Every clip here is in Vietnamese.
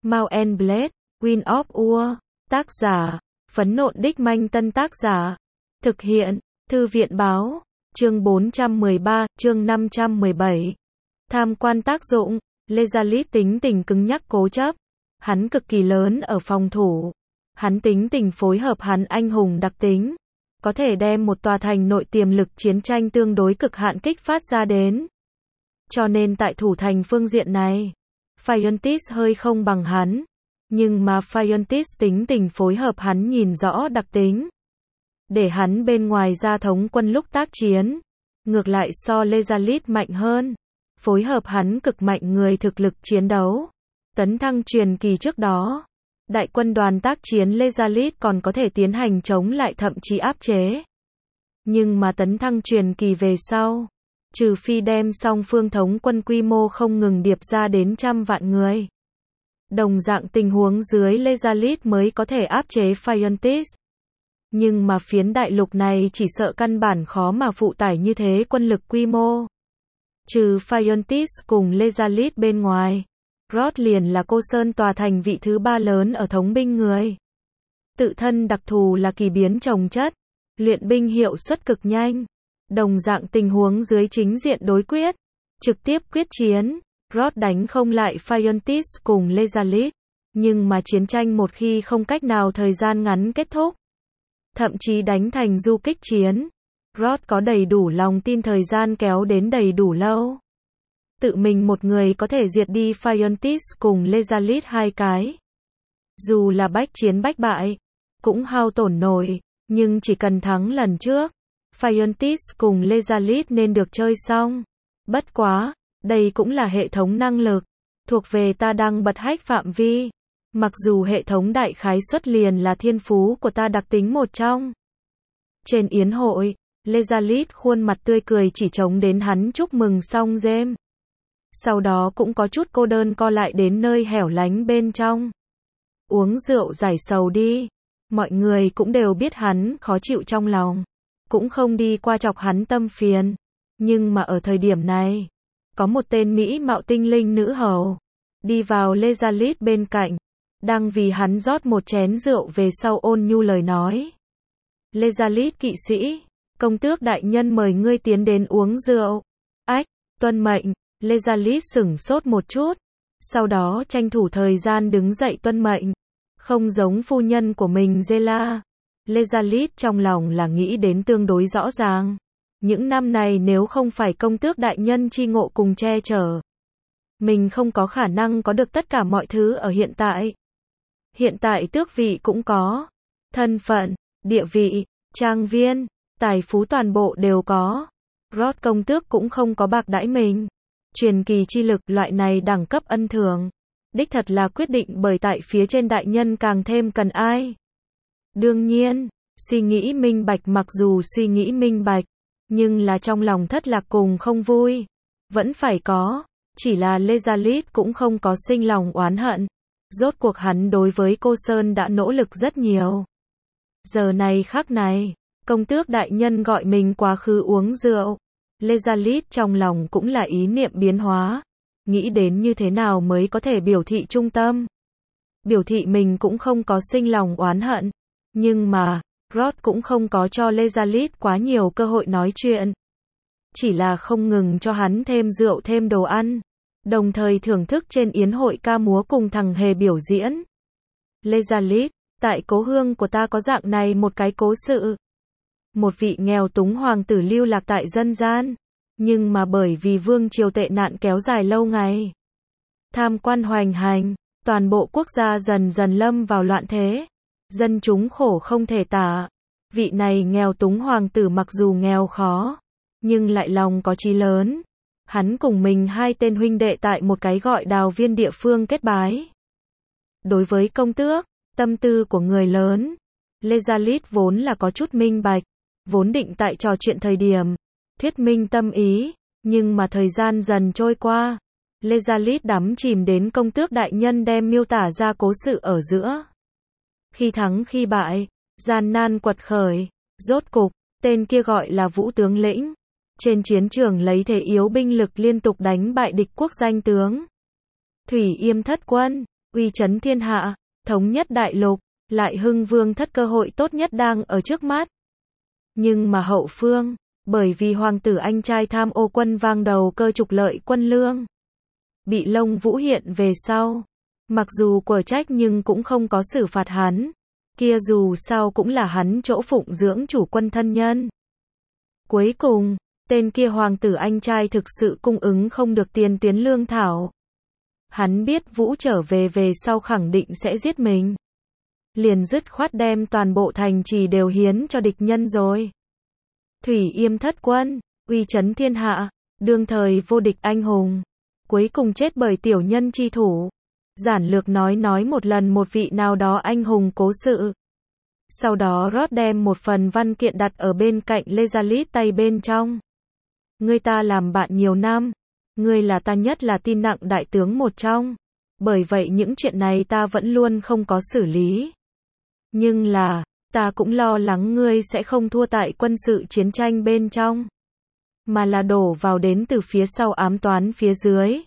Mount and Blade, Wind of War. Tác giả, Phấn Nộn Đích Manh. Tân tác giả, thực hiện, Thư viện Báo. Chương 413, chương 517. Tham quan tác dụng. Lezalit tính tình cứng nhắc cố chấp. Hắn cực kỳ lớn ở phòng thủ. Hắn tính tình phối hợp hắn anh hùng đặc tính, có thể đem một tòa thành nội tiềm lực chiến tranh tương đối cực hạn kích phát ra đến. Cho nên tại thủ thành phương diện này, Phiontis hơi không bằng hắn. Nhưng mà Phiontis tính tình phối hợp hắn nhìn rõ đặc tính, để hắn bên ngoài ra thống quân lúc tác chiến, ngược lại so Lezalit mạnh hơn. Phối hợp hắn cực mạnh người thực lực chiến đấu. Tấn thăng truyền kỳ trước đó, đại quân đoàn tác chiến Lezalit còn có thể tiến hành chống lại thậm chí áp chế. Nhưng mà tấn thăng truyền kỳ về sau, trừ phi đem song phương thống quân quy mô không ngừng điệp ra đến trăm vạn người, đồng dạng tình huống dưới Lezalit mới có thể áp chế Phiontis. Nhưng mà phiến đại lục này chỉ sợ căn bản khó mà phụ tải như thế quân lực quy mô. Trừ Phiontis cùng Lezalit bên ngoài, Rod liền là Cô Sơn tòa thành vị thứ 3 lớn ở thống binh người. Tự thân đặc thù là kỳ biến trồng chất, luyện binh hiệu suất cực nhanh. Đồng dạng tình huống dưới chính diện đối quyết, trực tiếp quyết chiến, Rod đánh không lại Phiontis cùng Lezalit. Nhưng mà chiến tranh một khi không cách nào thời gian ngắn kết thúc, thậm chí đánh thành du kích chiến, Rod có đầy đủ lòng tin thời gian kéo đến đầy đủ lâu. Tự mình một người có thể diệt đi Phiontis cùng Lezalit hai cái. Dù là bách chiến bách bại, cũng hao tổn nổi, nhưng chỉ cần thắng lần trước, Phiontis cùng Lezalit nên được chơi xong. Bất quá, đây cũng là hệ thống năng lực, thuộc về ta đang bật hách phạm vi. Mặc dù hệ thống đại khái suất liền là thiên phú của ta đặc tính một trong. Trên yến hội, Lezalit khuôn mặt tươi cười chỉ trống đến hắn chúc mừng xong rêm. Sau đó cũng có chút cô đơn co lại đến nơi hẻo lánh bên trong. Uống rượu giải sầu đi. Mọi người cũng đều biết hắn khó chịu trong lòng, cũng không đi qua chọc hắn tâm phiền. Nhưng mà ở thời điểm này, có một tên mỹ mạo tinh linh nữ hầu đi vào Lezalit bên cạnh, đang vì hắn rót một chén rượu về sau ôn nhu lời nói. Lezalit kỵ sĩ, công tước đại nhân mời ngươi tiến đến uống rượu. Ách, tuân mệnh. Lezalit sửng sốt một chút, sau đó tranh thủ thời gian đứng dậy tuân mệnh. Không giống phu nhân của mình Zela, Lezalit trong lòng là nghĩ đến tương đối rõ ràng. Những năm này nếu không phải công tước đại nhân chi ngộ cùng che chở, mình không có khả năng có được tất cả mọi thứ ở hiện tại. Hiện tại tước vị cũng có, thân phận, địa vị, trang viên, tài phú toàn bộ đều có. Rod công tước cũng không có bạc đãi mình. Truyền kỳ chi lực loại này đẳng cấp ân thường, đích thật là quyết định bởi tại phía trên đại nhân càng thêm cần ai. Đương nhiên, suy nghĩ minh bạch mặc dù suy nghĩ minh bạch, nhưng là trong lòng thất lạc cùng không vui, vẫn phải có. Chỉ là Lezalit cũng không có sinh lòng oán hận. Rốt cuộc hắn đối với Cô Sơn đã nỗ lực rất nhiều. Giờ này khắc này, công tước đại nhân gọi mình quá khứ uống rượu. Lezalit trong lòng cũng là ý niệm biến hóa, nghĩ đến như thế nào mới có thể biểu thị trung tâm. Biểu thị mình cũng không có sinh lòng oán hận, nhưng mà, Rod cũng không có cho Lezalit quá nhiều cơ hội nói chuyện. Chỉ là không ngừng cho hắn thêm rượu thêm đồ ăn, đồng thời thưởng thức trên yến hội ca múa cùng thằng hề biểu diễn. Lezalit, tại cố hương của ta có dạng này một cái cố sự. Một vị nghèo túng hoàng tử lưu lạc tại dân gian, nhưng mà bởi vì vương triều tệ nạn kéo dài lâu ngày, tham quan hoành hành, toàn bộ quốc gia dần dần lâm vào loạn thế, dân chúng khổ không thể tả. Vị này nghèo túng hoàng tử mặc dù nghèo khó, nhưng lại lòng có chí lớn. Hắn cùng mình hai tên huynh đệ tại một cái gọi Đào Viên địa phương kết bái. Đối với công tước, tâm tư của người lớn, Lezalit vốn là có chút minh bạch, vốn định tại trò chuyện thời điểm thuyết minh tâm ý, nhưng mà thời gian dần trôi qua, Lezalit đắm chìm đến công tước đại nhân đem miêu tả ra cố sự ở giữa. Khi thắng khi bại, gian nan quật khởi, rốt cục, tên kia gọi là Vũ tướng lĩnh, trên chiến trường lấy thể yếu binh lực liên tục đánh bại địch quốc danh tướng. Thủy Yêm thất quân, uy chấn thiên hạ, thống nhất đại lục, lại hưng vương thất cơ hội tốt nhất đang ở trước mắt. Nhưng mà hậu phương, bởi vì hoàng tử anh trai tham ô quân vang đầu cơ trục lợi quân lương, bị Lông Vũ hiện về sau. Mặc dù quở trách nhưng cũng không có xử phạt hắn. Kia dù sao cũng là hắn chỗ phụng dưỡng chủ quân thân nhân. Cuối cùng, tên kia hoàng tử anh trai thực sự cung ứng không được tiền tuyến lương thảo. Hắn biết Vũ trở về sau khẳng định sẽ giết mình. Liền dứt khoát đem toàn bộ thành trì đều hiến cho địch nhân rồi. Thủy Yêm thất quân, uy chấn thiên hạ, đương thời vô địch anh hùng. Cuối cùng chết bởi tiểu nhân chi thủ. Giản lược nói một lần một vị nào đó anh hùng cố sự. Sau đó Rod đem một phần văn kiện đặt ở bên cạnh Lezalit tay bên trong. Ngươi ta làm bạn nhiều năm. Ngươi là ta nhất là tin nặng đại tướng một trong. Bởi vậy những chuyện này ta vẫn luôn không có xử lý. Nhưng là, ta cũng lo lắng ngươi sẽ không thua tại quân sự chiến tranh bên trong. Mà là đổ vào đến từ phía sau ám toán phía dưới.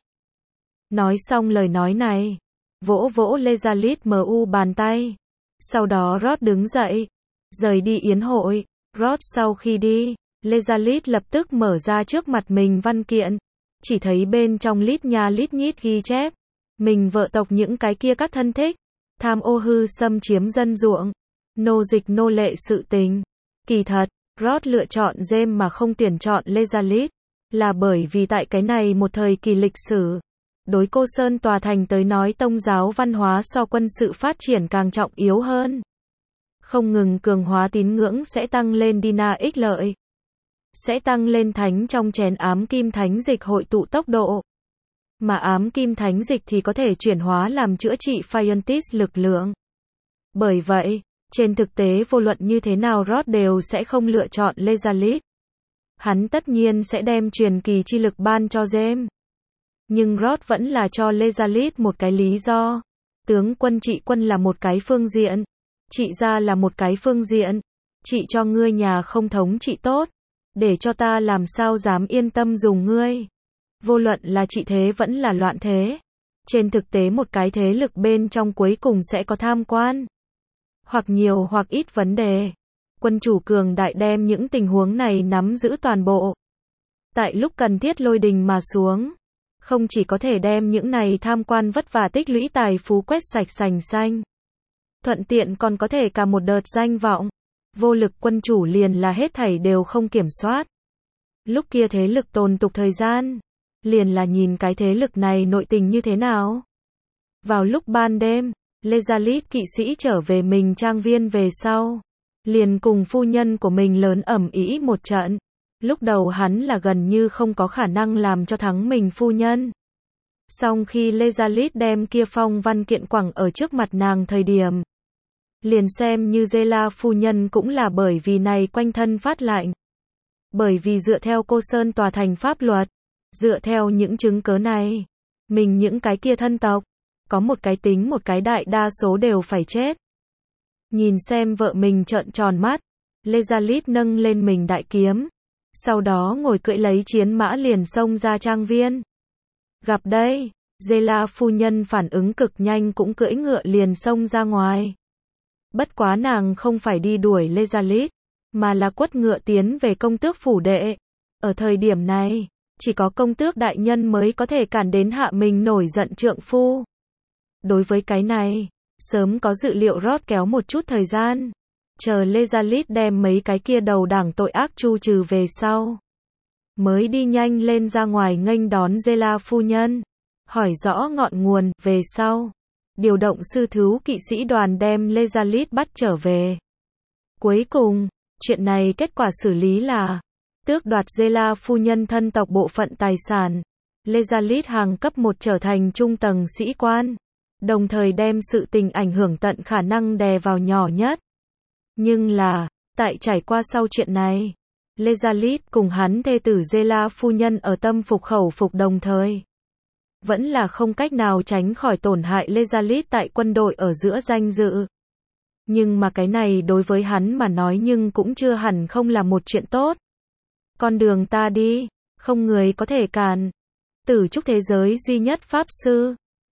Nói xong lời nói này, vỗ vỗ Lezalit mu bàn tay. Sau đó Rod đứng dậy, rời đi yến hội. Rod sau khi đi, Lezalit lập tức mở ra trước mặt mình văn kiện. Chỉ thấy bên trong lít nha lít nhít ghi chép. Mình vợ tộc những cái kia các thân thích. Tham ô hư xâm chiếm dân ruộng. Nô dịch nô lệ sự tình. Kỳ thật, Rod lựa chọn James mà không tuyển chọn Lezalit. Là bởi vì tại cái này một thời kỳ lịch sử. Đối Cô Sơn tòa thành tới nói tông giáo văn hóa so quân sự phát triển càng trọng yếu hơn. Không ngừng cường hóa tín ngưỡng sẽ tăng lên Dina ích lợi. Sẽ tăng lên thánh trong chén ám kim thánh dịch hội tụ tốc độ. Mà ám kim thánh dịch thì có thể chuyển hóa làm chữa trị Phiontis lực lượng. Bởi vậy, trên thực tế vô luận như thế nào Rod đều sẽ không lựa chọn Lezalit. Hắn tất nhiên sẽ đem truyền kỳ chi lực ban cho James. Nhưng Rod vẫn là cho Lezalit một cái lý do. Tướng quân trị quân là một cái phương diện. Trị gia là một cái phương diện. Trị cho ngươi nhà không thống trị tốt. Để cho ta làm sao dám yên tâm dùng ngươi. Vô luận là trị thế vẫn là loạn thế. Trên thực tế một cái thế lực bên trong cuối cùng sẽ có tham quan. Hoặc nhiều hoặc ít vấn đề. Quân chủ cường đại đem những tình huống này nắm giữ toàn bộ. Tại lúc cần thiết lôi đình mà xuống. Không chỉ có thể đem những này tham quan vất vả tích lũy tài phú quét sạch sành xanh. Thuận tiện còn có thể cả một đợt danh vọng. Vô lực quân chủ liền là hết thảy đều không kiểm soát. Lúc kia thế lực tồn tục thời gian. Liền là nhìn cái thế lực này nội tình như thế nào. Vào lúc ban đêm, Lezalit kỵ sĩ trở về mình trang viên về sau. Liền cùng phu nhân của mình lớn ầm ĩ một trận. Lúc đầu hắn là gần như không có khả năng làm cho thắng mình phu nhân. Song khi Lezalit đem kia phong văn kiện quẳng ở trước mặt nàng thời điểm. Liền xem như Zela phu nhân cũng là bởi vì này quanh thân phát lạnh. Bởi vì dựa theo Cô Sơn tòa thành pháp luật. Dựa theo những chứng cớ này. Mình những cái kia thân tộc. Có một cái tính một cái đại đa số đều phải chết. Nhìn xem vợ mình trợn tròn mắt. Lezalit nâng lên mình đại kiếm. Sau đó ngồi cưỡi lấy chiến mã liền xông ra trang viên. Gặp đây, Zela phu nhân phản ứng cực nhanh cũng cưỡi ngựa liền xông ra ngoài. Bất quá nàng không phải đi đuổi Lezalit, mà là quất ngựa tiến về công tước phủ đệ. Ở thời điểm này, chỉ có công tước đại nhân mới có thể cản đến hạ mình nổi giận trượng phu. Đối với cái này, sớm có dự liệu Rod kéo một chút thời gian. Chờ Lezalit đem mấy cái kia đầu đảng tội ác tru trừ về sau. Mới đi nhanh lên ra ngoài nghênh đón Zela phu nhân. Hỏi rõ ngọn nguồn, về sau. Điều động sư thú kỵ sĩ đoàn đem Lezalit bắt trở về. Cuối cùng, chuyện này kết quả xử lý là tước đoạt Zela phu nhân thân tộc bộ phận tài sản. Lezalit hàng cấp 1 trở thành trung tầng sĩ quan. Đồng thời đem sự tình ảnh hưởng tận khả năng đè vào nhỏ nhất. Nhưng là, tại trải qua sau chuyện này, Lezalit cùng hắn thê tử Zela phu nhân ở tâm phục khẩu phục đồng thời. Vẫn là không cách nào tránh khỏi tổn hại Lezalit tại quân đội ở giữa danh dự. Nhưng mà cái này đối với hắn mà nói nhưng cũng chưa hẳn không là một chuyện tốt. Con đường ta đi, không người có thể cản. Tử trúc thế giới duy nhất pháp sư.